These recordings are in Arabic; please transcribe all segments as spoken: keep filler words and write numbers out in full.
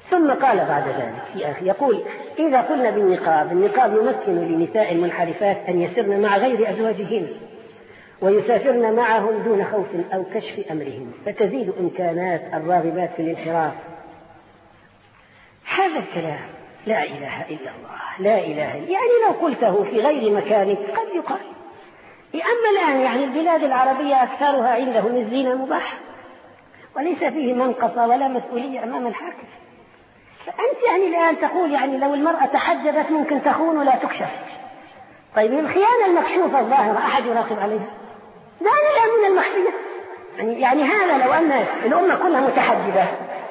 ثم قال بعد ذلك في آخر يقول: إذا قلنا بالنقاب، النقاب يمكن لنساء المنحرفات أن يسرن مع غير أزواجهن ويسافرن معهم دون خوف أو كشف أمرهم، فتزيد إمكانات الراغبات في الانحراف. هذا الكلام لا إله إلا الله، لا إله إلا، يعني لو قلته في غير مكانك قد يقال. أما الآن يعني البلاد العربية أكثرها عندهم الزنا مباح وليس فيه منقصة ولا مسؤولية أمام الحاكم. فأنت يعني الآن تقول يعني لو المرأة تحجبت ممكن تخون ولا تكشف. طيب الخيانة المكشوفة الظاهرة أحد يراقب عليها؟ لا الآن من المخفية. يعني, يعني هذا لو أن الأمة كلها متحجبة،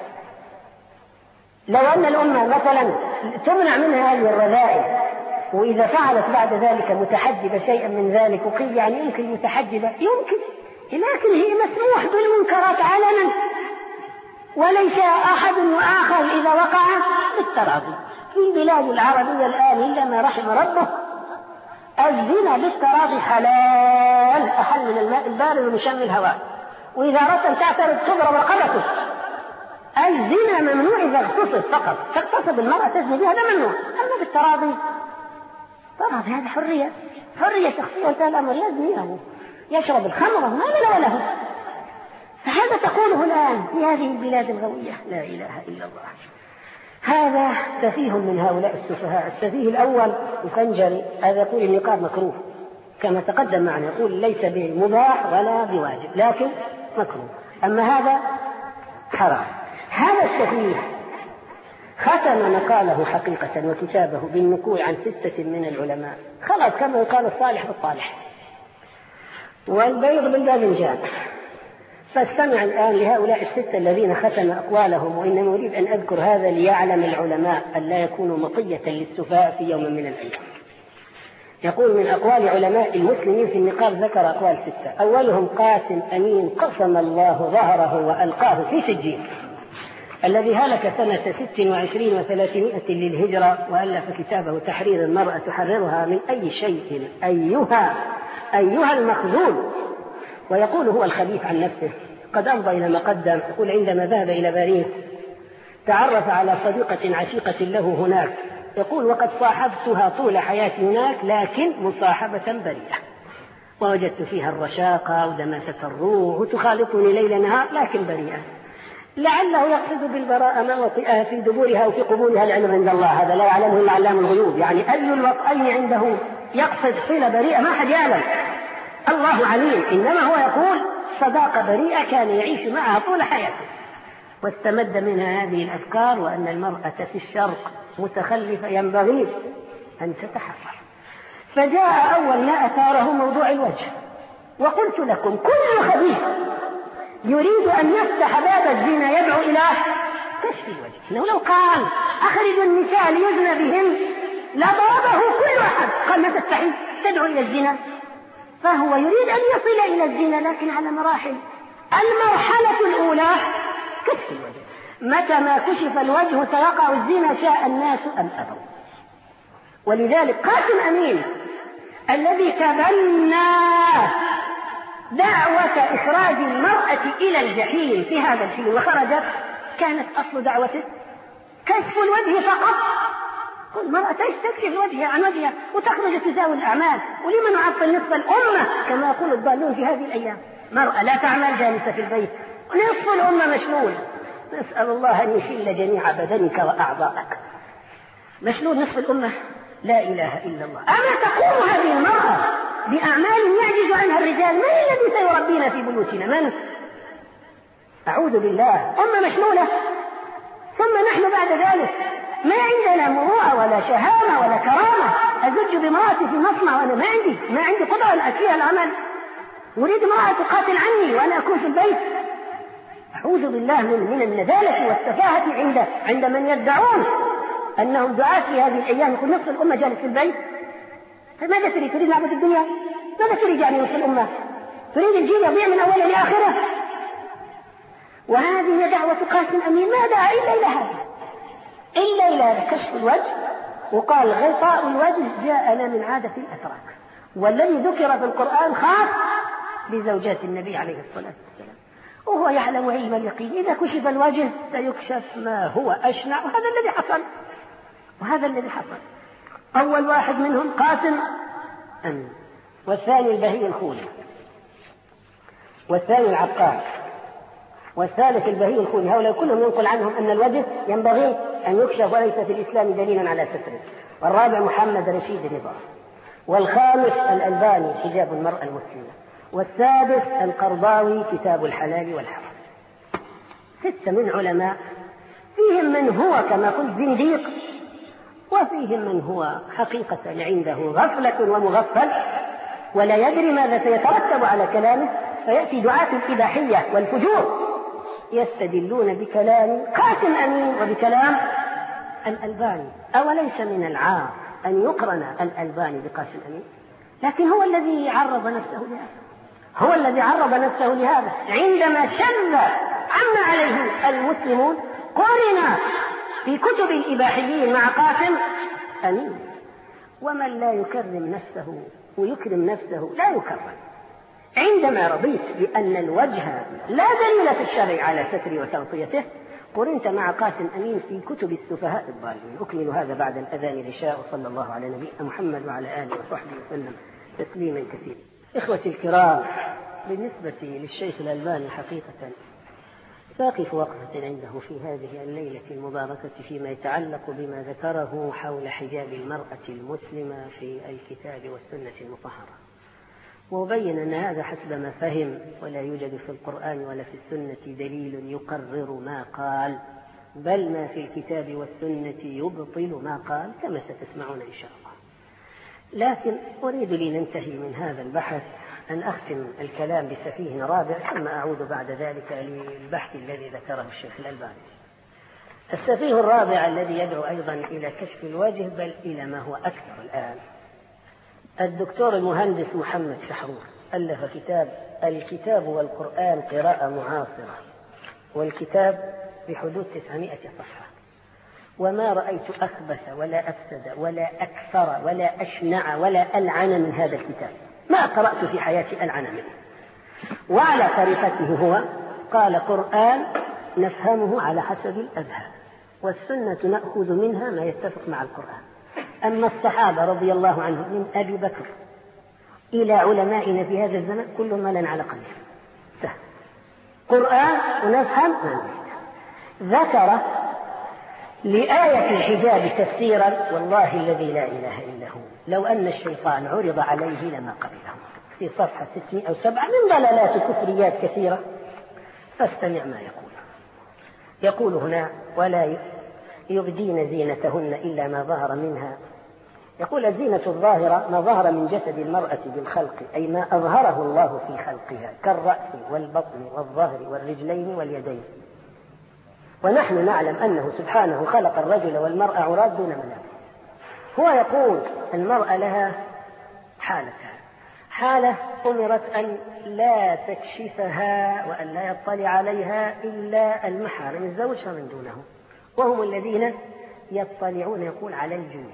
لو أن الأمة مثلا تمنع منها هذه الرذائل، وإذا فعلت بعد ذلك متحجبة شيئا من ذلك وقيل يعني يمكن متحجبة، يمكن، لكن هي مسموح بالمنكرات علنا وليس أحد وآخر إذا وقع بالتراضي. في البلاد العربية الآن إلا ما رحم ربه الزنا بالتراضي حلال، أحل من الماء البارد ومشم الهواء، وإذا أردت أن تعترض تضرب رقبته. الزنا ممنوع إذا اغتصب فقط، تغتصب المرأة تزني بها، هذا ممنوع. أما بالتراضي طبعا هذا حرية حرية شخصية، وانتهى الأمر، يزني يشرب الخمر ما له وله. فهذا تقوله الآن في هذه البلاد الغوية، لا إله إلا الله. هذا سفيه من هؤلاء السفهاء. السفيه الأول الفنجري، هذا يقول النقاب مكروه كما تقدم معنا، يقول ليس بمباح ولا بواجب لكن مكروه، أما هذا حرام. هذا السفيه ختم مقاله حقيقة وكتابه بالنقول عن ستة من العلماء، خلاص كما يقال الصالح بالطالح والبيض بالباذنجان. فاستمع الآن لهؤلاء الستة الذين ختم أقوالهم، وإنما أريد أن أذكر هذا ليعلم العلماء أن لا يكونوا مطية للسفهاء في يوم من الأيام. يقول من أقوال علماء المسلمين في النقاب، ذكر أقوال ستة. أولهم قاسم أمين قسم الله ظهره وألقاه في سجين، الذي هلك سنة ست وعشرين وثلاثمائة للهجرة، وألف كتابه تحرير المرأة تحررها من أي شيء أيها أيها المخذول. ويقول هو الخبيث عن نفسه قد أفضى إلى ما قدم. يقول عندما ذهب إلى باريس تعرف على صديقة عشيقة له هناك، يقول وقد صاحبتها طول حياتي هناك لكن مصاحبة بريئة، ووجدت فيها الرشاقة ودماسة الروح وتخالطني ليل نهار لكن بريئة. لعله يقصد بالبراءة ما وطئها في دبورها وفي قبولها العلم عند الله، هذا لا يعلمه إلا علام الغيوب. يعني أي الوطئين عنده يقصد صلة بريئة ما حد يعلم، الله عليم. إنما هو يقول صداقة بريئة كان يعيش معها طول حياته، واستمد منها هذه الأفكار، وأن المرأة في الشرق متخلفة ينبغي أن تتحرر. فجاء أول ما أثاره موضوع الوجه، وقلت لكم كل خبيث يريد أن يفتح باب الزنا يدعو إلى كشف الوجه. إنه لو قال أخرجوا النساء ليزن بهم لضربه كل أحد. قال ما تستحي تدعو إلى الزنا؟ فهو يريد أن يصل إلى الزنا لكن على مراحل. المرحلة الأولى كشف الوجه، متى ما كشف الوجه سيقع الزنا شاء الناس أم أبوا. ولذلك قاسم أمين الذي تبنى دعوة إخراج المرأة إلى الجحيم في هذا الحين وخرجت، كانت أصل دعوته كشف الوجه فقط. المرأة تكشف الوجه عن وجهها وتخرج تزاوي الأعمال، ولمن نعطل نصف الأمة كما يقول الضالون في هذه الأيام؟ مرأة لا تعمل جالسة في البيت، ونصف الأمة مشلول. نسأل الله أن يشل جميع بدنك وأعضائك. مشلول نصف الأمة، لا إله إلا الله. أما تقوم هذه المرأة بأعمال يعجز عنها الرجال؟ من الذي سيربينا في بيوتنا؟ من؟ أعوذ بالله. أمة مشلولة. ثم نحن بعد ذلك ما عندنا مروءة ولا شهامة ولا كرامة. أزج بمرأتي في مصنع وأنا ما عندي ما عندي قدرة أن أكفيها العمل، أريد امرأة تقاتل عني وأنا أكون في البيت. أعوذ بالله من من النذالة والسفاهة عند عند من يدعون أنهم دعاة في هذه الأيام. يقول نصف الأمة جالس في البيت. فماذا تريد؟ تريد نعبد الدنيا؟ ماذا تريد يعني نصف الأمة؟ تريد الجيل يضيع من أوله لآخره؟ وهذه هي دعوة قاسم أمين، ما دعا إلا إلى هذا، إلا إلى كشف الوجه. وقال غطاء الوجه جاءنا من عادة الأتراك، والذي ذكر في القرآن خاص بزوجات النبي عليه الصلاة والسلام. وهو يعلم علم اليقين إذا كشف الوجه سيكشف ما هو أشنع، وهذا الذي حصل وهذا الذي حصل. أول واحد منهم قاسم أمين، والثاني البهي الخولي، والثاني العقاد، والثالث البهي الخولي. هؤلاء كلهم ينقل عنهم أن الوجه ينبغي أن يكشف وليس في الإسلام دليلا على ستره. والرابع محمد رشيد رضا، والخامس الألباني حجاب المرأة المسلمة، والسادس القرضاوي كتاب الحلال والحرام. ستة من علماء، فيهم من هو كما قلت زنديق، وفيهم من هو حقيقة عنده غفلة ومغفل ولا يدري ماذا سيترتب على كلامه، فيأتي دعاة الإباحية والفجور يستدلون بكلام قاسم أمين وبكلام الألباني. أوليس من العار أن يقرن الألباني بقاسم أمين؟ لكن هو الذي عرض نفسه لهذا، هو الذي عرض نفسه لهذا عندما شذ عما عليه المسلمون قرن في كتب الإباحيين مع قاسم أمين. ومن لا يكرم نفسه ويكرم نفسه لا يكرم. عندما رضيت بأن الوجه لا دليل في الشرع على ستر وتغطيته قرنت مع قاسم أمين في كتب السفهاء الضالين. أكمل هذا بعد الأذان العشاء، وصلى الله على نبينا محمد وعلى آله وصحبه وسلم تسليما كثيرا. إخوتي الكرام، بالنسبة للشيخ الألباني حقيقة ساقف وقفة عنده في هذه الليلة المباركة فيما يتعلق بما ذكره حول حجاب المرأة المسلمة في الكتاب والسنة المطهرة، وبين أن هذا حسب ما فهم، ولا يوجد في القرآن ولا في السنة دليل يقرر ما قال، بل ما في الكتاب والسنة يبطل ما قال كما ستسمعون إن شاء الله. لكن أريد لننتهي من هذا البحث أن أختم الكلام بسفيه رابع، ثم أعود بعد ذلك للبحث الذي ذكره الشيخ الألباني. السفيه الرابع الذي يدعو أيضا إلى كشف الوجه، بل إلى ما هو أكثر الآن. الدكتور المهندس محمد شحرور ألف كتاب الكتاب والقرآن قراءة معاصرة، والكتاب بحدود تسعمائة صفحة، وما رأيت أخبث ولا أفسد ولا أكثر ولا أشنع ولا ألعن من هذا الكتاب. ما قرأت في حياتي ألعن منه. وعلى طريقته هو قال: قرآن نفهمه على حسب الأذهان، والسنة نأخذ منها ما يتفق مع القرآن. أما الصحابة رضي الله عنهم من أبي بكر إلى علمائنا في هذا الزمن كل ملا على قلبه سهل. قرآن ونفهم ما نريد. ذكر لآية الحجاب تفسيرا والله الذي لا إله إلا هو لو أن الشيطان عرض عليه لما قبله، في صفحة ستمائة وسبعة من ضلالات كفريات كثيرة. فاستمع ما يقول. يقول هنا: ولا يبدين زينتهن إلا ما ظهر منها. يقول: الزينة الظاهرة ما ظهر من جسد المرأة بالخلق، أي ما أظهره الله في خلقها كالرأس والبطن والظهر والرجلين واليدين. ونحن نعلم أنه سبحانه خلق الرجل والمرأة عراة دون ملابس. هو يقول المرأة لها حالتها، حالة أمرت أن لا تكشفها وأن لا يطلع عليها إلا المحارم، الزوج فمن دونه، وهم الذين يطلعون يقول على الجنوب،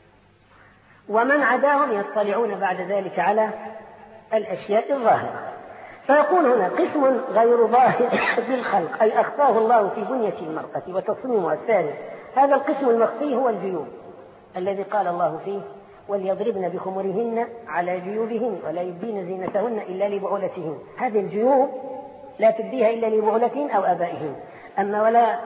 ومن عداهم يطلعون بعد ذلك على الأشياء الظاهرة. فيقول هنا قسم غير ظاهر بالخلق، أي أخفاه الله في بنية المرأة وتصميمها الثاني. هذا القسم المخفي هو الجيوب الذي قال الله فيه: وليضربن بخمرهن على جيوبهن ولا يبدين زينتهن إلا لبعولتهن. هذه الجيوب لا تبديها إلا لبعولتهن أو آبائهن. أما ولا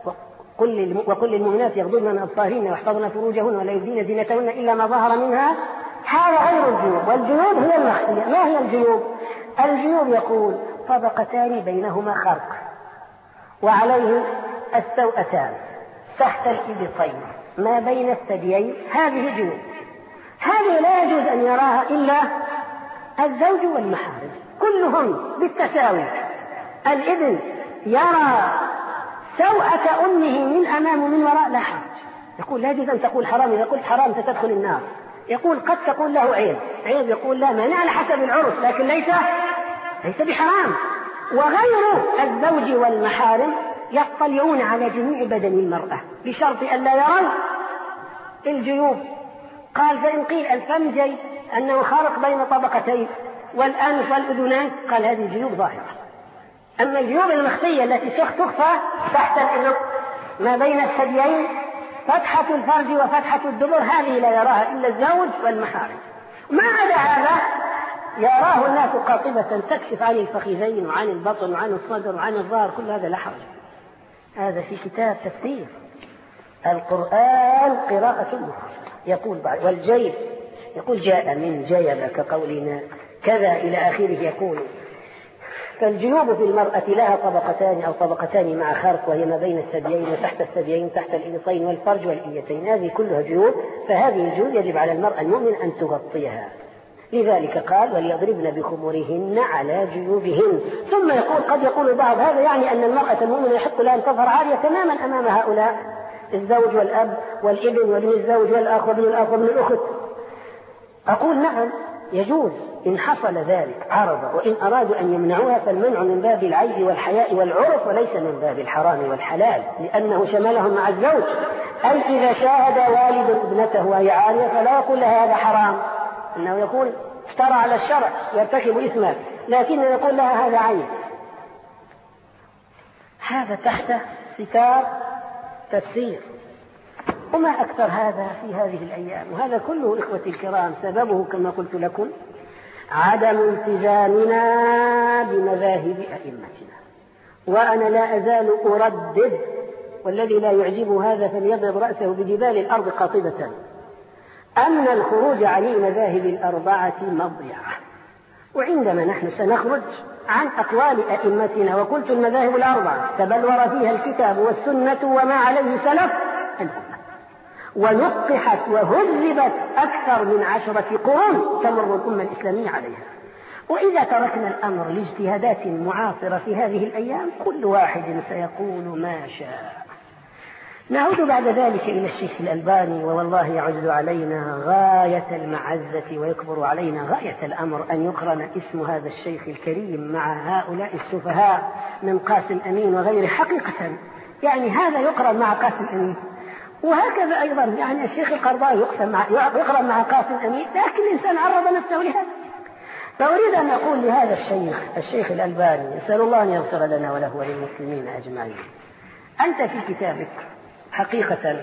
وقل للمؤمنات يغضضن من أبصارهن ويحفظن فروجهن ولا يبدين زينتهن إلا ما ظهر منها، هذا غير الجيوب. والجيوب هي المخفية. ما هي الجيوب؟ الجيوب يقول طبقتان بينهما خرق وعليه السوأتان تحت الإبطين ما بين الثديين، هذه جيوب. هذه لا يجوز أن يراها إلا الزوج والمحارم كلهم بالتساوي. الابن يرى سوءة أمه من أمام ومن وراء لا حرج. يقول لا يجوز أن تقول حرام، إذا قلت حرام ستدخل النار. يقول قد تقول له عيب، عيب يقول لا مانع على حسب العرف، لكن ليس ليس بحرام. وغير الزوج والمحارم يطلعون على جميع بدن المرأة بشرط أن لا يروا الجيوب. قال: فإن قيل الفم جي أنه خارق بين طبقتين والأنف والأذنان، قال هذه الجيوب ظاهرة. أما الجيوب المخفية التي تخفى تحت الإبط ما بين الثديين فتحة الفرج وفتحة الدبر، هذه لا يراها إلا الزوج والمحارم. ما عدا هذا يراه الناس قاطبة تكشف عن الفخذين وعن البطن وعن الصدر وعن الظهر، كل هذا لا حرج. هذا في كتاب تفسير القرآن قراءة مفصلة. يقول بعد والجيب يقول جاء من جيب كقولنا كذا إلى آخره. يقول فالجيوب في المرأة لها طبقتان أو طبقتان مع خرق، وهي ما بين الثديين وتحت الثديين تحت الإبطين والفرج والإيتين، هذه كلها جيوب. فهذه الجيوب يجب على المرأة المؤمن أن تغطيها، لذلك قال وليضربن بخمورهن على جيوبهن. ثم يقول قد يقول بعض هذا يعني أن المرأة المؤمنة يحق لها أن تظهر عارية تماما أمام هؤلاء الزوج والأب والابن وابن الزوج والأخ وابن الأخ وابن الأخت. أقول نعم يجوز إن حصل ذلك عرض، وإن أرادوا أن يمنعوها فالمنع من باب العيب والحياء والعرف وليس من باب الحرام والحلال، لأنه شملهم مع الزوج. أي إذا شاهد والد ابنته وهي عارية فلا يقول لها هذا حرام، إنه يقول افترى على الشرع يرتكب إثما، لكن يقول لها هذا عيب. هذا تحت ستار تفسير، وما أكثر هذا في هذه الأيام. وهذا كله إخوتي الكرام سببه كما قلت لكم عدم التزامنا بمذاهب أئمتنا. وأنا لا أزال أردد، والذي لا يعجبه هذا فليضرب رأسه بجبال الأرض قاطبة، أن الخروج عن المذاهب الأربعة مضيعة. وعندما نحن سنخرج عن أقوال أئمتنا، وقلت المذاهب الأربعة تبلور فيها الكتاب والسنة وما عليه سلف الأمة، ونقحت وهذبت أكثر من عشرة قرون تمر الأمة الإسلامية عليها. وإذا تركنا الأمر لاجتهادات معاصرة في هذه الأيام كل واحد سيقول ما شاء. نعود بعد ذلك إلى الشيخ الألباني، ووالله يعز علينا غاية المعزة ويكبر علينا غاية الأمر أن يقرن اسم هذا الشيخ الكريم مع هؤلاء السفهاء من قاسم أمين وغيره. حقيقة يعني هذا يقرن مع قاسم أمين، وهكذا أيضا يعني الشيخ القرضاوي يقرن مع قاسم أمين، لكن الإنسان عرض نفسه لهذا. فأريد أن أقول لهذا الشيخ الشيخ الألباني أسأل الله أن يغفر لنا وله وللمسلمين أجمعين، أنت في كتابك حقيقة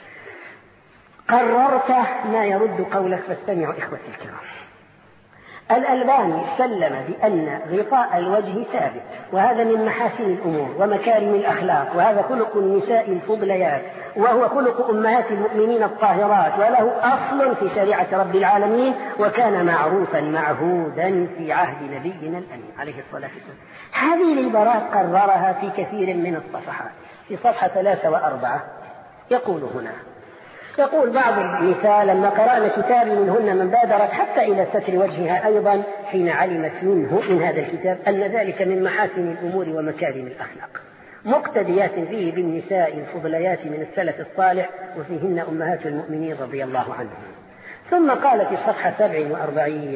قررت ما يرد قولك، فاستمعوا إخوتي الكرام. الألباني سلم بأن غطاء الوجه ثابت، وهذا من محاسن الأمور ومكارم الأخلاق، وهذا خلق النساء الفضليات، وهو خلق أمهات المؤمنين الطاهرات، وله أصل في شريعة رب العالمين، وكان معروفا معهودا في عهد نبينا الأمين عليه الصلاة والسلام. هذه العبارات قررها في كثير من الصفحات. في صفحة ثلاثة وأربعة يقول هنا، يقول بعض النساء لما قرأنا كتابي منهن من بادرت حتى إلى ستر وجهها أيضا حين علمت منه من هذا الكتاب أن ذلك من محاسن الأمور ومكارم الأخلاق، مقتديات فيه بالنساء الفضليات من السلف الصالح، وفيهن أمهات المؤمنين رضي الله عنهم. ثم قال في الصفحة سبع وأربعين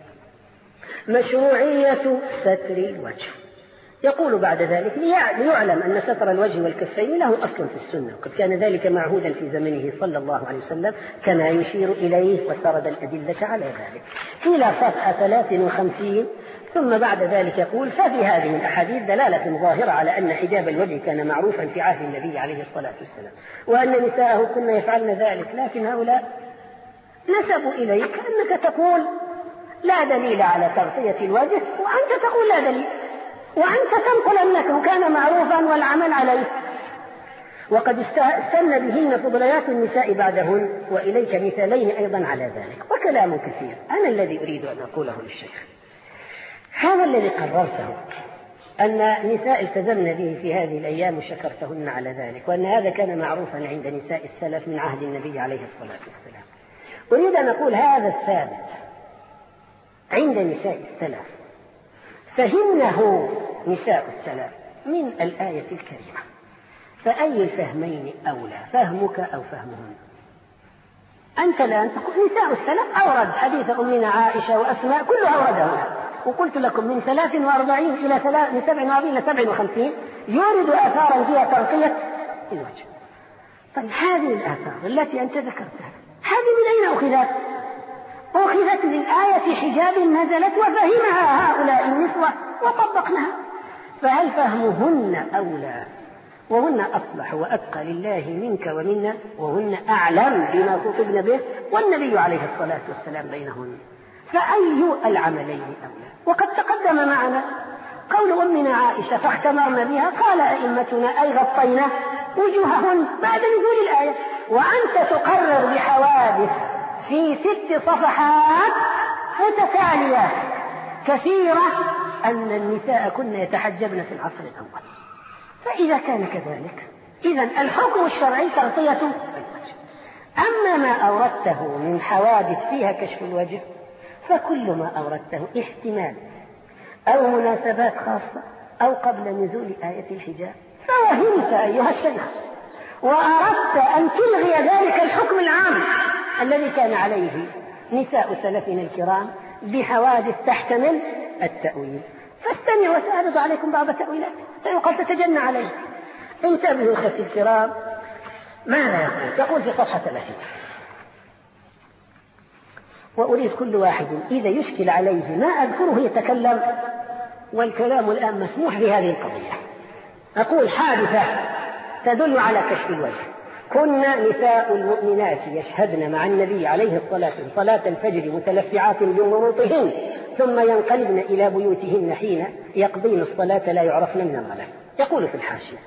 مشروعية ستر الوجه. يقول بعد ذلك ليعلم أن ستر الوجه والكفين له أصل في السنة، وقد كان ذلك معهودا في زمنه صلى الله عليه وسلم كما يشير إليه، وسرد الأدلة على ذلك إلى صفحة ثلاث وخمسين. ثم بعد ذلك يقول ففي هذه الأحاديث دلالة ظاهرة على أن حجاب الوجه كان معروفا في عهد النبي عليه الصلاة والسلام، وأن نساءه كن يفعلن ذلك، لكن هؤلاء نسبوا إليك أنك تقول لا دليل على تغطية الوجه، وأنت تقول لا دليل، وأنت تنقل أنه كان معروفا والعمل عليه، وقد استنى بهن فضليات النساء بعدهن، وإليك مثالين أيضا على ذلك، وكلام كثير. أنا الذي أريد أن أقوله للشيخ هذا الذي قررته أن نساء التزمن به في هذه الأيام وشكرتهن على ذلك، وأن هذا كان معروفا عند نساء السلف من عهد النبي عليه الصلاة والسلام. أريد أن أقول هذا الثابت عند نساء السلف فهمنه نساء السلف من الآية الكريمة، فأي الفهمين أولى فهمك أو فهمهن؟ أنت الآن تقول نساء السلف أورد حديث أمنا عائشة وأسماء كله أوردها، وقلت لكم من ثلاث وأربعين إلى سبع وأربعين إلى سبع وخمسين يورد آثارا فيها تغطية الوجه. طيب هذه الآثار التي أنت ذكرتها هذه من أين أخذت؟ أخذت للآية حجاب نزلت وفهمها هؤلاء النسوة وطبقناها. فهل فهمهن أولى وهن أصلح وأتقى لله منك ومنا وهن أعلم بما خطبن به والنبي عليه الصلاة والسلام بينهن، فأي العملين أولى؟ وقد تقدم معنا قول أمنا عائشة فاختمرنا بها، قال أئمتنا أي غطينا وجوههن بعد نزول الآية. وأنت تقرر بحوادث في ست صفحات متتالية كثيرة أن النساء كن يتحجبن في العصر الأول. فإذا كان كذلك إذن الحكم الشرعي تغطية الوجه. أما ما أوردته من حوادث فيها كشف الوجه فكل ما أوردته احتمال أو مناسبات خاصة أو قبل نزول آية الحجاب، فوهمت أيها الشيخ وأردت أن تلغي ذلك الحكم العام الذي كان عليه نساء سلفنا الكرام بحوادث تحتمل التأويل. فاستمعوا وسأعرض عليكم بعض التأويلات فيقال تتجنى عليه. انتبهوا أخوتي الكرام ماذا يقول؟ يقول في صفحة ثلاثين: وأريد كل واحد إذا يشكل عليه ما أذكره يتكلم، والكلام الآن مسموح بهذه القضية. أقول حادثة تدل على كشف الوجه: كنا نساء المؤمنات يشهدن مع النبي عليه الصلاة والسلام صلاة الفجر متلفعات بمروطهن ثم ينقلبن إلى بيوتهن حين يقضين الصلاة لا يعرفن من الغلس. يقول في الحاشية: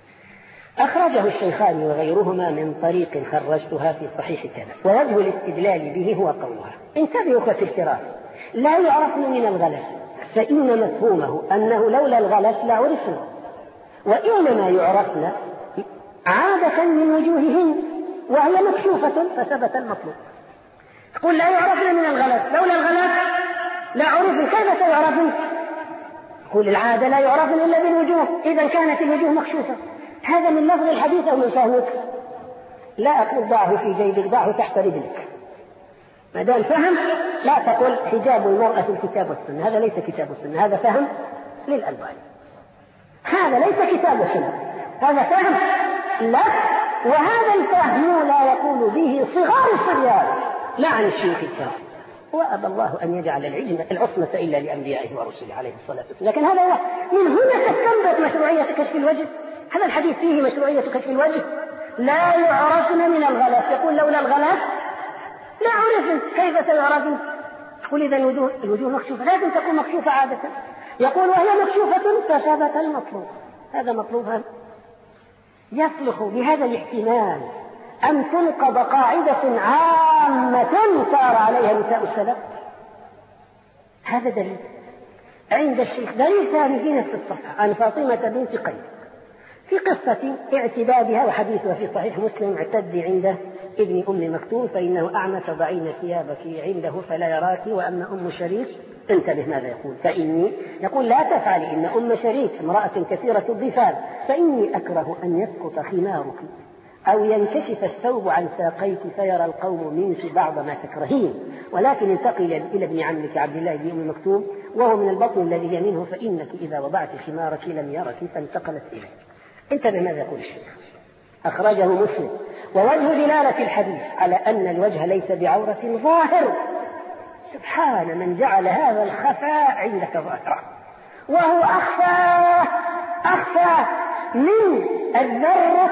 أخرجه الشيخان وغيرهما من طريق خرجتها في صحيح كذا، ووجه الاستدلال به هو قولها. انتبهوا أخوتي الكرام، لا يعرفن من الغلس، فإن مفهومه أنه لولا الغلس لا عرفن، وإنما يعرفن عادة من وجوههن وهي مكشوفة فثبت المطلوب. تقول لا يعرفن من الغلس، لولا الغلس لا عرفن، كيف سيعرفن؟ تقول العادة لا يعرفن إلا بالوجوه، إذا كانت الوجوه مكشوفة. هذا من لفظ الحديث أو من فهمك؟ لا أقول ضعه في جيبك، ضعه تحت رجلك. ما دام فهم لا تقول حجاب المرأة في الكتاب والسنة، هذا ليس كتاب السنة، هذا فهم للألباني. هذا ليس كتاب السنة، هذا فهم لك، وهذا الفهم لا يقول به صغار الصبيان لا عن الشيوخ الكرام. وأبى الله أن يجعل العلم العصمة إلا لأنبيائه ورسله عليه الصلاة والسلام. لكن هذا هو، من هنا تستنبط مشروعية كشف الوجه. هذا الحديث فيه مشروعية كشف الوجه. لا يعرفن من الغلس، يقول لولا الغلس لا عرفن، كيف سيعرفن؟ تقول إذا الوجوه, الوجوه مكشوفة، لازم تكون مكشوفة عادة. يقول وهي مكشوفة فثبت المطلوب. هذا مطلوبها يصلح بهذا الاحتمال أن تنقض قاعدة عامة سار عليها نساء السلف. هذا دليل عند الشيخ، دليل ثاني في نفس الصفحة عن فاطمة بنت قيس في قصة اعتدادها، وحديثها في صحيح مسلم: اعتدي عند ابن أم مكتوم فإنه أعمى فضعين ثيابك عنده فلا يراك. وأما أم شريك، انتبه ماذا يقول: فإني يقول لا تفعل إن أم شريك امرأة كثيرة الضفاف، فإني أكره أن يسقط خمارك أو ينكشف الثوب عن ساقيك فيرى القوم منك بعض ما تكرهين، ولكن انتقل إلى ابن عمك عبد الله بن أم مكتوم وهو من البطن الذي هي منه، فإنك إذا وضعت خمارك لم يرك فانتقلت إليك. انتبه ماذا يقول الشيخ: أخرجه مسلم. ووجه دلالة الحديث على أن الوجه ليس بعورة ظاهر. سبحان من جعل هذا الخفاء عندك ظاهرا، وهو أخفى أخفى من الذرة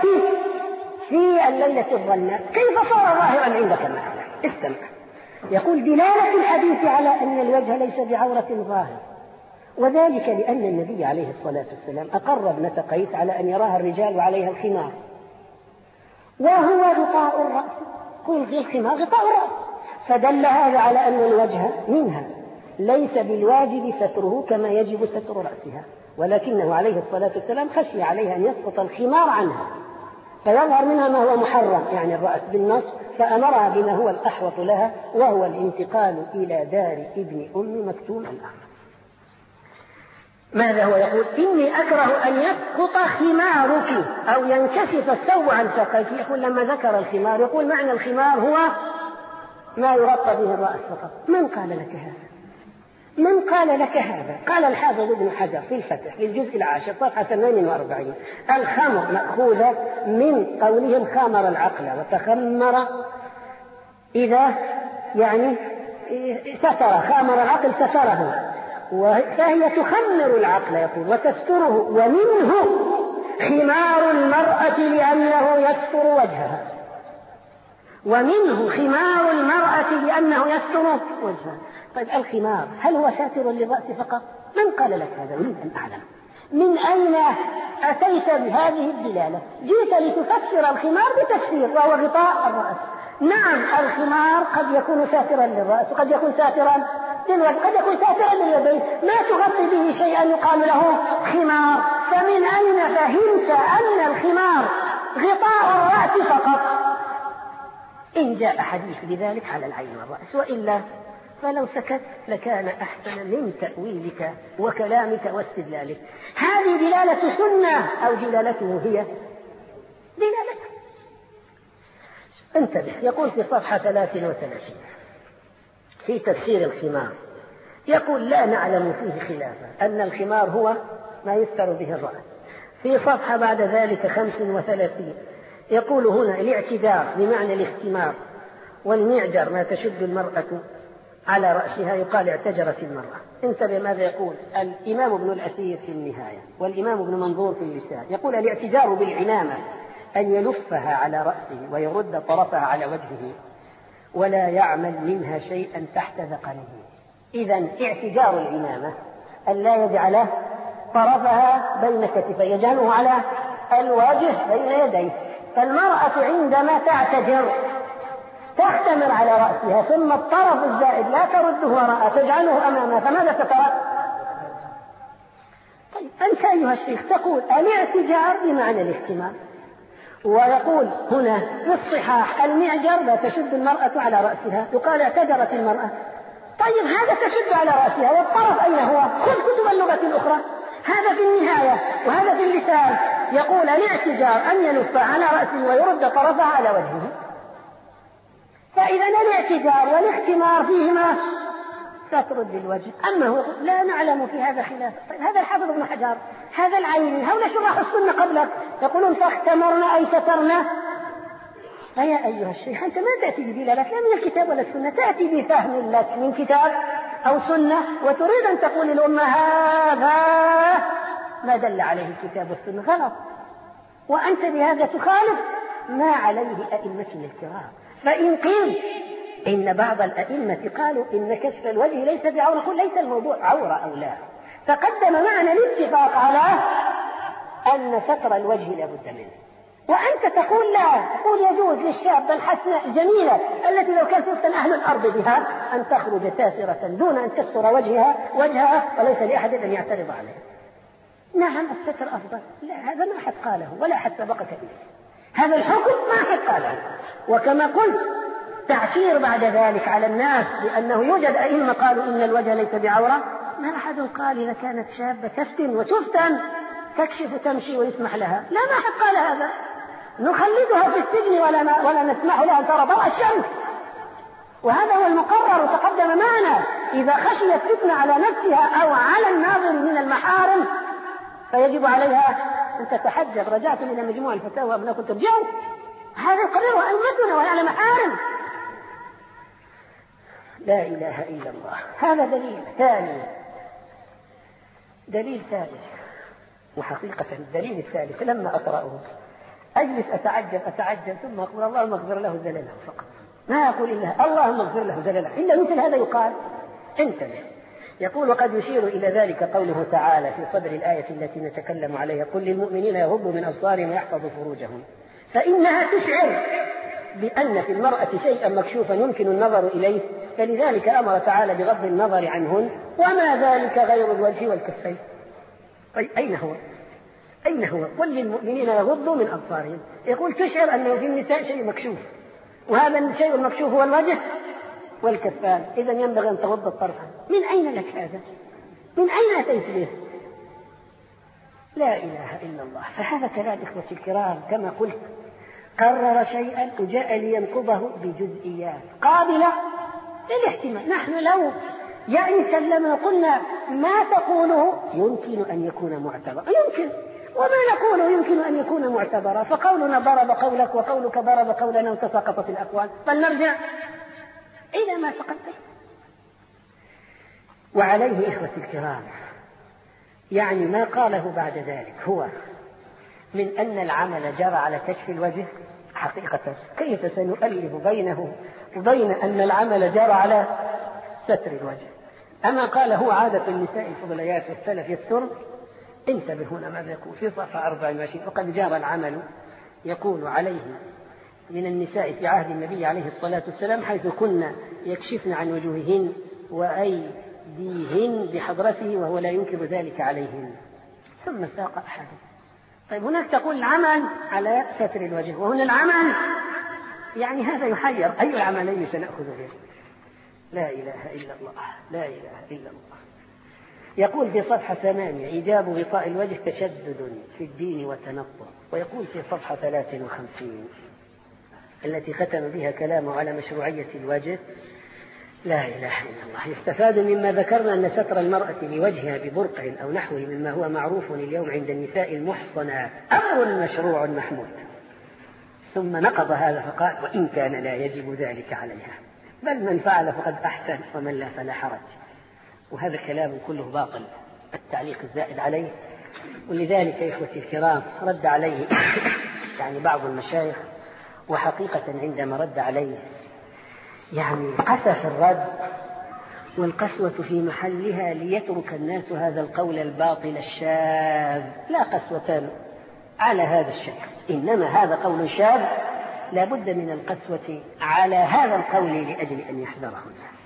في الليلة الظلماء. كيف صار ظاهرا عندك مثلا؟ استمع. يقول دلالة الحديث على أن الوجه ليس بعورة ظاهر، وذلك لأن النبي عليه الصلاة والسلام أقر ابنة قيس على أن يراها الرجال وعليها الخمار، وهو غطاء الرأس. قل في الخمار غطاء الرأس، فدل هذا على أن الوجه منها ليس بالواجب ستره كما يجب ستر رأسها، ولكنه عليه الصلاة والسلام خشي عليها أن يسقط الخمار عنها فيظهر منها ما هو محرم، يعني الرأس بالنص، فأمرها بما هو الأحوط لها وهو الانتقال إلى دار ابن أم مكتوم الأعمى. ماذا هو يقول؟ إني أكره أن يسقط خمارك أو ينكشف الثوب عن ساقيك. يقول لما ذكر الخمار يقول معنى الخمار هو ما يغطى به الرأس فقط. من قال لك هذا؟ من قال لك هذا؟ قال الحافظ ابن حجر في الفتح في الجزء العاشر صفحة ثمانية وأربعين: الخمر مأخوذة من قولهم خامر العقل، وتخمر إذا يعني ستر، خامر العقل ستره، فهي تخمر العقل يقول وتستره. ومنه خمار المرأة لأنه يستر وجهها، ومنه خمار المرأة لأنه يستر وجهها. طيب الخمار هل هو ساتر للرأس فقط؟ من قال لك هذا؟ أريد أن أعلم من أين أتيت بهذه الدلالة؟ جئت لتفسر الخمار بتفسير وهو غطاء الرأس. نعم الخمار قد يكون ساترا للرأس وقد يكون ساترا للوجه، قد يكون ساترا لليدين، ما تغطي به شيئا يقال له خمار. فمن أين فهمت أن الخمار غطاء الرأس فقط؟ إن جاء حديث بذلك على العين والرأس، وإلا فلو سكت لكان أحسن من تأويلك وكلامك واستدلالك. هذه دلالة سنة أو دلالته هي دلالته. انتبه، يقول في صفحة ثلاث وثلاثين في تفسير الخمار، يقول لا نعلم فيه خلافا أن الخمار هو ما يستر به الرأس. في صفحة بعد ذلك خمس وثلاثين يقول هنا الاعتذار بمعنى الاختمار، والمعجر ما تشد المرأة على رأسها يقال اعتجرت المرأة. انتبه ماذا يقول الإمام ابن الأثير في النهاية والإمام ابن منظور في اللسان، يقول الاعتجار بالعنامة أن يلفها على رأسه ويرد طرفها على وجهه ولا يعمل منها شيئا تحت ذقنه. إذن اعتجار العنامة أن لا يجعل طرفها بين كتفيه، يجعله على الوجه بين يديه. فالمرأة عندما تعتجر تختمر على رأسها ثم الطرف الزائد لا ترده وراء تجعله أمامها، فماذا تفعل؟ طيب أنت أيها الشيخ تقول الاعتجار بمعنى الاختمار، ويقول هنا في الصحاح المعجر لا تشد المرأة على رأسها يقال اعتجرت المرأة. طيب هذا تشد على رأسها والطرف أين هو؟ خذ كتب اللغة الأخرى، هذا في النهاية وهذا في اللسان. يقول الاعتجار أن يلف على رأسه ويرد طرفه على وجهه. فإذا الاعتجار والاختمار فيهما سترد الوجه. أما هو لا نعلم في هذا خلاف. طيب هذا الحافظ ابن حجر، هذا العيني، هؤلاء شراح السنة قبلك يقولون فاختمرنا أي سترنا. فيا أيها الشيخ أنت ما تأتي بدلالة لا من الكتاب ولا السنة، تأتي بفهم لك من كتاب أو سنة وتريد أن تقول للأمة هذا ما دل عليه الكتاب والسنة غلط، وأنت بهذا تخالف ما عليه أئمتنا الكرام. فإن قيل إن بعض الأئمة قالوا إن كشف الوجه ليس بعورة، قل ليس الموضوع عورة أو لا. تقدم معنا الاتفاق على أن ستر الوجه لا بد منه، وأنت تقول لا، تقول يجوز للشابة الحسنة الجميلة التي لو كانت تفتن أهل الأرض بها أن تخرج سافرة دون أن تستر وجهها وجهها وليس لأحد أن يعترض عليها. نعم الستر أفضل، لا هذا ما أحد قاله ولا أحد سبقك إليه، هذا الحكم ما أحد قاله. وكما قلت تعشير بعد ذلك على الناس بأنه يوجد أئمة قالوا إن الوجه ليس بعورة، ما أحد قال إذا كانت شابة تفتن وتفتن تكشف وتمشي ويسمح لها، لا ما أحد قال هذا. نخلدها في السجن ولا, ما ولا نسمح لها أن ترى ضوء الشمس، وهذا هو المقرر وتقدم معنا. إذا خشيت فتنة على نفسها أو على الناظر من المحارم فيجب عليها أن تتحجب. رجعت إلى مجموع الفتاوى أبناءكم ترجعوا، هذا القرير أئمتنا وهي على محارم. لا إله إلا الله. هذا دليل ثاني. دليل ثالث، وحقيقة الدليل الثالث لما أقرأه أجلس أتعجب أتعجب ثم أقول اللهم اغفر له زلله فقط، ما أقول إلا اللهم اغفر له زلله، إلا مثل هذا يقال. انتبه، يقول وقد يشير إلى ذلك قوله تعالى في صدر الآية التي نتكلم عليها قل للمؤمنين يغضوا من أبصارهم ويحفظوا فروجهم، فإنها تشعر بأن في المرأة شيئا مكشوفا يمكن النظر إليه، فلذلك أمر تعالى بغض النظر عنهن، وما ذلك غير الوجه والكفين. طيب أين هو؟ أين هو؟ قل للمؤمنين يغضوا من أبصارهم، يقول تشعر أنه في النساء شيء مكشوف، وهذا الشيء المكشوف هو الوجه والكفان، إذا ينبغي أن تغض الطرف. من أين لك هذا؟ من أين أتيت به؟ لا إله إلا الله. فهذا كلام إخوتي الكرام كما قلت قرر شيئا وجاء لينقضه بجزئيات قابلة للاحتمال. نحن لو يعني سلمنا قلنا ما تقوله يمكن أن يكون معتبرا، يمكن، وما نقوله يمكن أن يكون معتبرا، فقولنا ضرب قولك وقولك ضرب قولنا وتساقطت الأقوال، فلنرجع إلى ما تقدم. وعليه إخوة الكرام، يعني ما قاله بعد ذلك هو من أن العمل جرى على كشف الوجه. حقيقة كيف سنؤلف بينه وبين أن العمل جرى على ستر الوجه؟ أما قال هو عادة النساء الفضليات والسلف يستر. انتبه هنا ماذا يقول في صفحة أربعة وعشرين: وقد جرى العمل يقول عليه من النساء في عهد النبي عليه الصلاة والسلام، حيث كنا يكشفن عن وجوههن وأيديهن بحضرته وهو لا ينكر ذلك عليهن. ثم ساق أحد. طيب هناك تقول العمل على ستر الوجه، وهنا العمل، يعني هذا يحير أي العملين سنأخذ به؟ لا إله إلا الله، لا إله إلا الله. يقول في صفحة ثمانية: إيجاب غطاء الوجه تشدد في الدين وتنطع. ويقول في صفحة ثلاث وخمسين التي ختم بها كلامه على مشروعية الوجه: لا إله إلا الله. يستفاد مما ذكرنا أن ستر المرأة لوجهها ببرقع أو نحوه مما هو معروف اليوم عند النساء المحصنات أمر مشروع محمود. ثم نقض هذا فقال: وإن كان لا يجب ذلك عليها، بل من فعل فقد أحسن ومن لا فلا حرج. وهذا كلام كله باطل، التعليق الزائد عليه. ولذلك يا إخوتي الكرام رد عليه يعني بعض المشايخ، وحقيقة عندما رد عليه يعني قسى في الرد، والقسوة في محلها ليترك الناس هذا القول الباطل الشاذ، لا قسوة على هذا الشكل، إنما هذا قول شاذ لا بد من القسوة على هذا القول لأجل أن يحذره الناس.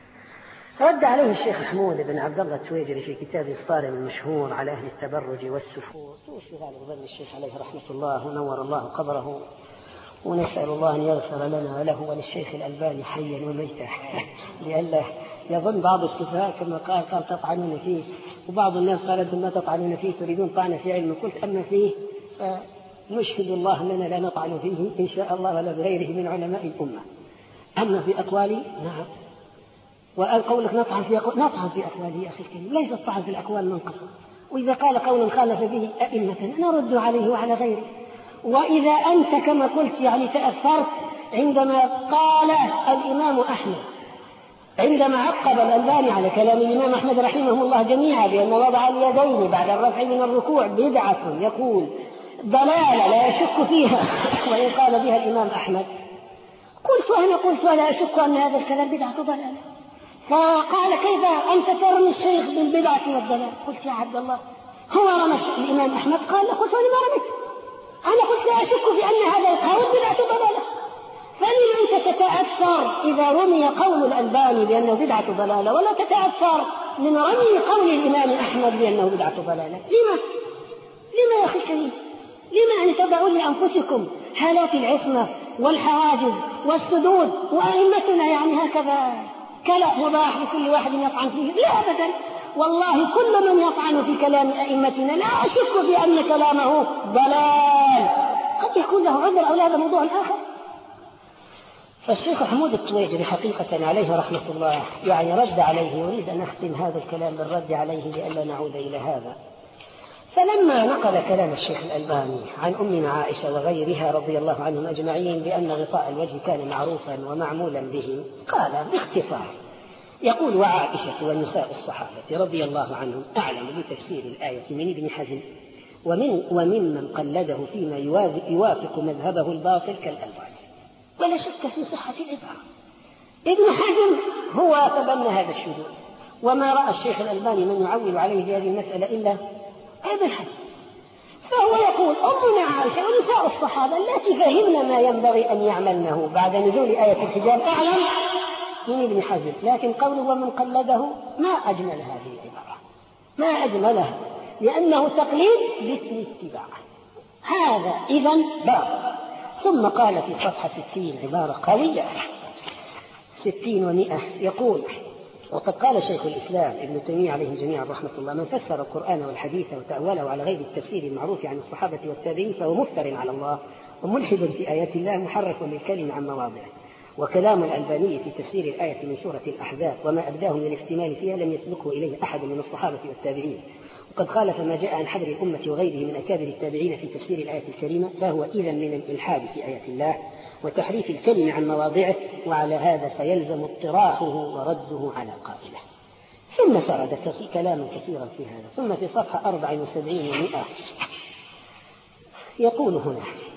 رد عليه الشيخ حمود بن عبد الله التويجري في كتابه الصارم المشهور على أهل التبرج والسفور، توفي غالب ظن الشيخ عليه رحمة الله ونور الله قبره، ونسأل الله أن يغفر لنا وله وللشيخ الألباني حيا وميتا لئلا يظن بعض السفهاء كما قال قال تطعنون فيه، وبعض الناس قال أنتم ما تطعنون فيه تريدون طعن في علم. قلت أما فيه فنشهد الله أننا لا نطعن فيه إن شاء الله ولا بغيره من علماء الأمة. أما في أقوالي نعم، وقال قولك نطعن في أقوال، نطعن في أقواله يا أخي الكريم، ليس الطعن في الأقوال منقصة. وإذا قال قولا خالف به أئمة نرد عليه وعلى غيره. وإذا أنت كما قلت يعني تأثرت عندما قال الإمام أحمد، عندما عقب الألباني على كلام الإمام أحمد رحمه الله جميعا بأن وضع اليدين بعد الرفع من الركوع بدعة يقول ضلالة لا يشك فيها وإن قال بها الإمام أحمد، قلت أنا قلت ولا أشك أن هذا الكلام بدعة ضلالة. فقال كيف أنت ترمي الشيخ بالبدعة والضلال؟ قلت يا عبد الله هو رمى الإمام أحمد؟ قال قلت أنا ما رميت، أنا قلت لا أشك في أن هذا القول بدعة ضلالة. فلما أنت تتأثر إذا رمي قول الألباني بأنه بدعة ضلالة ولا تتأثر من رمي قول الإمام أحمد بأنه بدعة ضلالة؟ لما؟ لما يا أخي الكريم؟ لما أن تضعون لأنفسكم هالات العصمة والحواجز والسدود وأئمتنا يعني هكذا كلا مباح لكل واحد يطعن فيه؟ لا أبدا، والله كل من يطعن في كلام أئمتنا لا أشك في أن كلامه ضلال، قد يكون له عذر أو هذا موضوع آخر. فالشيخ حمود التويجري حقيقة عليه رحمة الله يعني رد عليه، يريد أن نختم هذا الكلام بالرد عليه لئلا نعود إلى هذا. فلما نقل كلام الشيخ الألباني عن أمنا عائشة وغيرها رضي الله عنهم أجمعين بأن غطاء الوجه كان معروفا ومعمولا به، قال باختصار يقول: وعائشة ونساء الصحابة رضي الله عنهم أعلم بتفسير الآية من ابن حزم ومن وممن قلده فيما يوافق مذهبه الباطل كالألباني، ولا شك في صحة العبارة. ابن حزم هو تبنى هذا الشذوذ، وما رأى الشيخ الألباني من يعول عليه بهذه المسألة إلا ابن حزم. فهو يقول: أمنا عائشة ونساء الصحابة التي فهمنا ما ينبغي أن يعملنه بعد نزول آية الحجاب أعلم من ابن حزم، لكن قوله ومن قلده ما أجمل هذه العبارة، ما أجملها، لأنه تقليد باسم اتباع، هذا إذن باطل. ثم قال في صفحة ستين عبارة قوية، ستين ومئة، يقول: وقد قال شيخ الإسلام ابن تيمية عليهم جميعا رحمة الله: من فسر القرآن والحديث وتأوله على غير التفسير المعروف عن الصحابة والتابعين فهو مفتر على الله وملحد في آيات الله محرف للكلم عن مواضعه. وكلام الألباني في تفسير الآية من سورة الأحزاب وما أبداه من الاحتمال فيها لم يسبقه إليه أحد من الصحابة والتابعين، وقد خالف ما جاء عن حبر الأمة وغيره من أكابر التابعين في تفسير الآية الكريمة، فهو إذن من الإلحاد في آيات الله وتحريف الكلم عن مواضعه، وعلى هذا فيلزم اطراحه ورده على قائله. ثم سرد كلاما كثيرا في هذا. ثم في صفحة أربع وسبعين ومئة يقول هنا: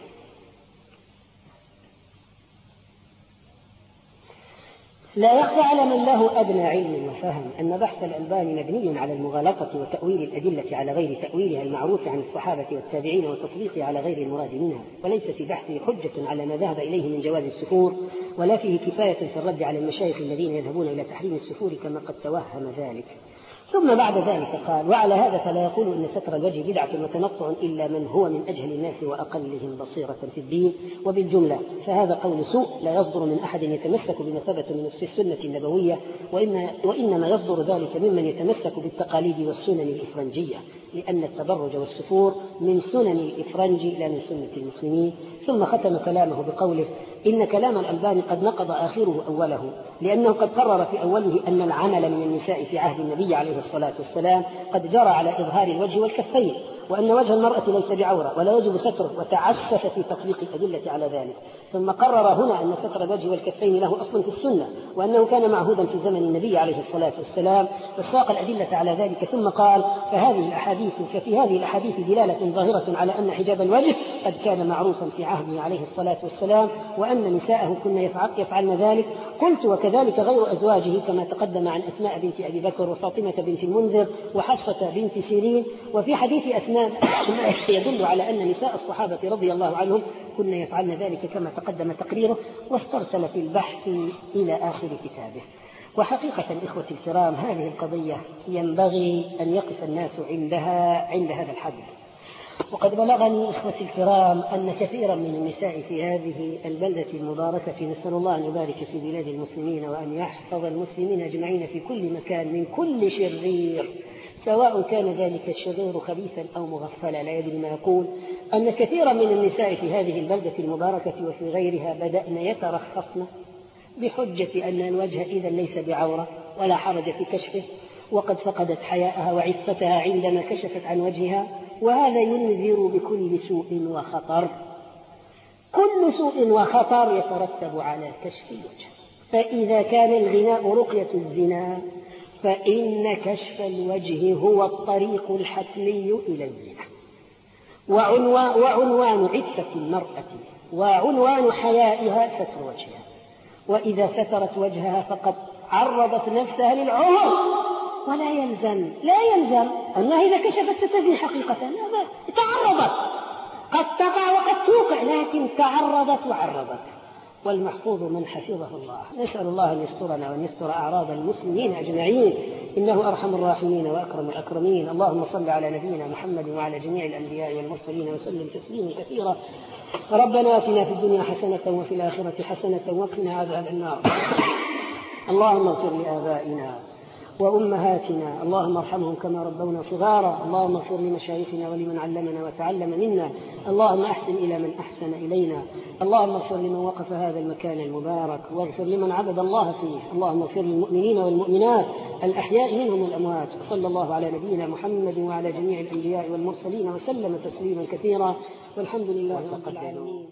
لا يخفى على من له أدنى علم وفهم أن بحث الألباني مبني على المغالطة وتأويل الأدلة على غير تأويلها المعروف عن الصحابة والتابعين وتطبيقها على غير المراد منها، وليس في بحثه حجة على ما ذهب إليه من جواز السفور، ولا فيه كفاية في الرد على المشايخ الذين يذهبون إلى تحريم السفور كما قد توهم ذلك. ثم بعد ذلك قال: وعلى هذا فلا يقول إن ستر الوجه بدعة وتنطع إلا من هو من أجهل الناس وأقلهم بصيرة في الدين، وبالجملة فهذا قول سوء لا يصدر من أحد يتمسك بما ثبت من السنة النبوية، وإنما يصدر ذلك ممن يتمسك بالتقاليد والسنن الإفرنجية، لأن التبرج والسفور من سنن الإفرنج لا من سنة المسلمين. ثم ختم كلامه بقوله: إن كلام الألباني قد نقض آخره أوله، لأنه قد قرر في أوله أن العمل من النساء في عهد النبي عليه الصلاة والسلام قد جرى على إظهار الوجه والكفين، وأن وجه المرأة ليس بعورة ولا يجب ستره، وتعسف في تطبيق الأدلة على ذلك. ثم قرر هنا أن ستر الوجه والكفين له أصل في السنة، وأنه كان معهودا في زمن النبي عليه الصلاة والسلام، وساق الأدلة على ذلك. ثم قال: فهذه الأحاديث ففي هذه الأحاديث دلالة ظاهرة على أن حجاب الوجه قد كان معروفا في عهده عليه الصلاة والسلام، وأن نساءه كن يفعلن ذلك. قلت: وكذلك غير أزواجه كما تقدم عن أسماء بنت أبي بكر وفاطمة بنت المنذر وحفصة بنت سيرين. وفي حديث أسماء يدل على أن نساء الصحابة رضي الله عنهم كن يفعلن ذلك كما تقدم تقريره، واسترسل في البحث إلى آخر كتابه. وحقيقة إخوتي الكرام، هذه القضية ينبغي أن يقف الناس عندها عند هذا الحد. وقد بلغني إخوتي الكرام أن كثيرا من النساء في هذه البلدة المباركة، نسأل الله أن يبارك في بلاد المسلمين وأن يحفظ المسلمين أجمعين في كل مكان من كل شرير، سواء كان ذلك الشرير خبيثا أو مغفلا لا يدري ما يقول، أن كثيرا من النساء في هذه البلدة المباركة وفي غيرها بدأن يترخصن بحجة أن الوجه إذا ليس بعورة ولا حرج في كشفه، وقد فقدت حياءها وعفتها عندما كشفت عن وجهها، وهذا ينذر بكل سوء وخطر. كل سوء وخطر يترتب على كشف الوجه. فإذا كان الغناء رقية الزنا، فإن كشف الوجه هو الطريق الحتمي إلى الزنا، وعنوان, وعنوان عفة المرأة وعنوان حيائها ستر وجهها. وإذا سترت وجهها فقد عرضت نفسها للعمر، ولا يلزم لا يلزم أنها إذا كشفت تزني حقيقة، لا، تعرضت، قد تقع وقد توقع، لكن تعرضت وعرضت. والمحفوظ من حفظه الله. نسأل الله أن يسترنا وأن يستر أعراض المسلمين أجمعين، إنه أرحم الراحمين وأكرم الأكرمين. اللهم صل على نبينا محمد وعلى جميع الأنبياء والمرسلين وسلم تسليما كثيرا. ربنا آتنا في الدنيا حسنة وفي الآخرة حسنة وقنا عذاب النار. اللهم اغفر لآبائنا وأمهاتنا، اللهم ارحمهم كما ربونا صغارا. اللهم اغفر لمشايخنا ولمن علمنا وتعلم منا. اللهم أحسن إلى من أحسن إلينا. اللهم اغفر لمن وقف هذا المكان المبارك، واغفر لمن عبد الله فيه. اللهم اغفر للمؤمنين والمؤمنات الأحياء منهم والأموات. صلى الله على نبينا محمد وعلى جميع الأنبياء والمرسلين وسلم تسليما كثيرا، والحمد لله رب العالمين.